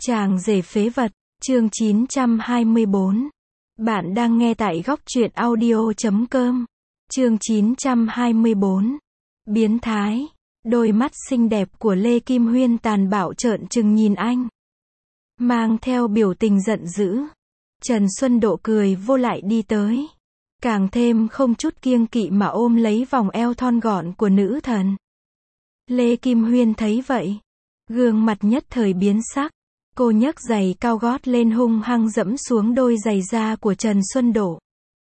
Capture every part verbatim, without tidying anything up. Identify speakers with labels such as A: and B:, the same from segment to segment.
A: Chàng rể phế vật, chương chín trăm hai mươi bốn. Bạn đang nghe tại góc truyện audio chấm com. Chương chín trăm hai mươi bốn. Biến thái. Đôi mắt xinh đẹp của Lê Kim Huyên tàn bạo trợn trừng nhìn anh, mang theo biểu tình giận dữ. Trần Xuân Độ cười vô lại đi tới, càng thêm không chút kiêng kỵ mà ôm lấy vòng eo thon gọn của nữ thần. Lê Kim Huyên thấy vậy, gương mặt nhất thời biến sắc. Cô nhấc giày cao gót lên hung hăng dẫm xuống đôi giày da của Trần Xuân Độ.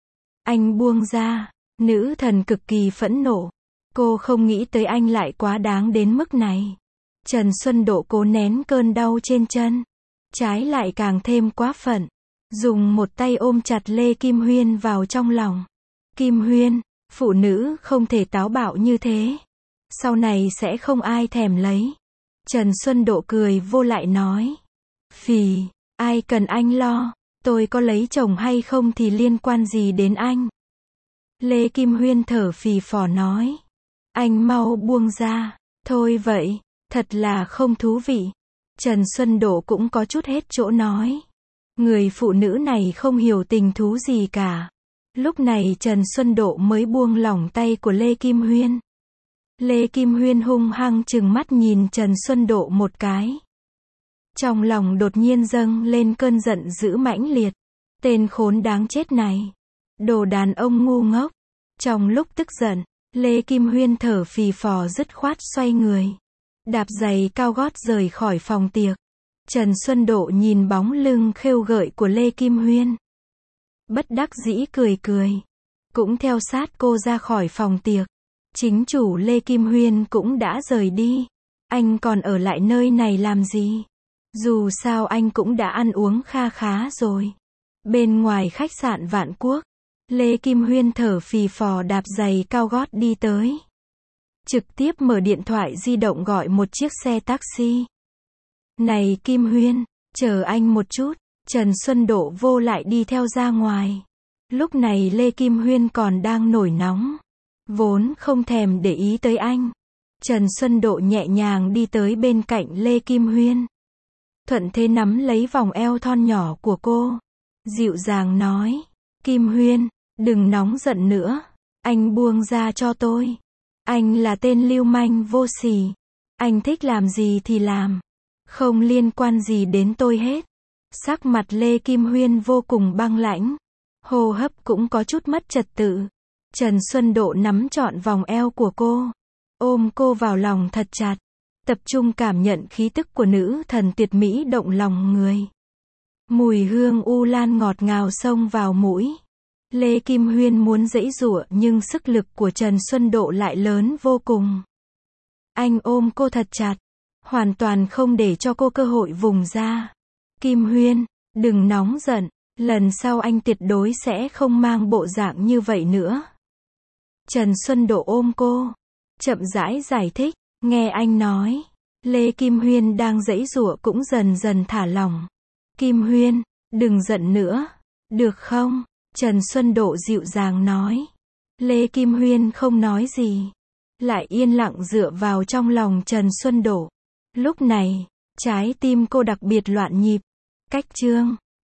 A: Anh buông ra. Nữ thần cực kỳ phẫn nộ. Cô không nghĩ tới anh lại quá đáng đến mức này. Trần Xuân Độ cố nén cơn đau trên chân, trái lại càng thêm quá phận, dùng một tay ôm chặt Lê Kim Huyên vào trong lòng. Kim Huyên, phụ nữ không thể táo bạo như thế, sau này sẽ không ai thèm lấy. Trần Xuân Độ cười vô lại nói. Phì, ai cần anh lo, tôi có lấy chồng hay không thì liên quan gì đến anh. Lê Kim Huyên thở phì phò nói. Anh mau buông ra, thôi vậy, thật là không thú vị. Trần Xuân Độ cũng có chút hết chỗ nói. Người phụ nữ này không hiểu tình thú gì cả. Lúc này Trần Xuân Độ mới buông lỏng tay của Lê Kim Huyên. Lê Kim Huyên hung hăng trừng mắt nhìn Trần Xuân Độ một cái. Trong lòng đột nhiên dâng lên cơn giận dữ mãnh liệt. Tên khốn đáng chết này. Đồ đàn ông ngu ngốc. Trong lúc tức giận, Lê Kim Huyên thở phì phò dứt khoát xoay người, đạp giày cao gót rời khỏi phòng tiệc. Trần Xuân Độ nhìn bóng lưng khêu gợi của Lê Kim Huyên, bất đắc dĩ cười cười, cũng theo sát cô ra khỏi phòng tiệc. Chính chủ Lê Kim Huyên cũng đã rời đi. Anh còn ở lại nơi này làm gì? Dù sao anh cũng đã ăn uống kha khá rồi. Bên ngoài khách sạn Vạn Quốc, Lê Kim Huyên thở phì phò đạp giày cao gót đi tới. Trực tiếp mở điện thoại di động gọi một chiếc xe taxi. Này Kim Huyên, chờ anh một chút. Trần Xuân Độ vô lại đi theo ra ngoài. Lúc này Lê Kim Huyên còn đang nổi nóng, vốn không thèm để ý tới anh. Trần Xuân Độ nhẹ nhàng đi tới bên cạnh Lê Kim Huyên, thuận thế nắm lấy vòng eo thon nhỏ của cô, dịu dàng nói. Kim Huyên, đừng nóng giận nữa. Anh buông ra cho tôi. Anh là tên lưu manh vô sỉ. Anh thích làm gì thì làm. Không liên quan gì đến tôi hết. Sắc mặt Lê Kim Huyên vô cùng băng lãnh. Hô hấp cũng có chút mất trật tự. Trần Xuân Độ nắm trọn vòng eo của cô, ôm cô vào lòng thật chặt, tập trung cảm nhận khí tức của nữ thần tuyệt mỹ động lòng người. Mùi hương u lan ngọt ngào xông vào mũi. Lê Kim Huyên muốn giãy giụa nhưng sức lực của Trần Xuân Độ lại lớn vô cùng. Anh ôm cô thật chặt, hoàn toàn không để cho cô cơ hội vùng ra. Kim Huyên, đừng nóng giận, lần sau anh tuyệt đối sẽ không mang bộ dạng như vậy nữa. Trần Xuân Độ ôm cô, chậm rãi giải thích. Nghe anh nói, Lê Kim Huyên đang giãy giụa cũng dần dần thả lỏng. Kim Huyên, đừng giận nữa, được không? Trần Xuân Độ dịu dàng nói. Lê Kim Huyên không nói gì, lại yên lặng dựa vào trong lòng Trần Xuân Độ. Lúc này, trái tim cô đặc biệt loạn nhịp. Cách chương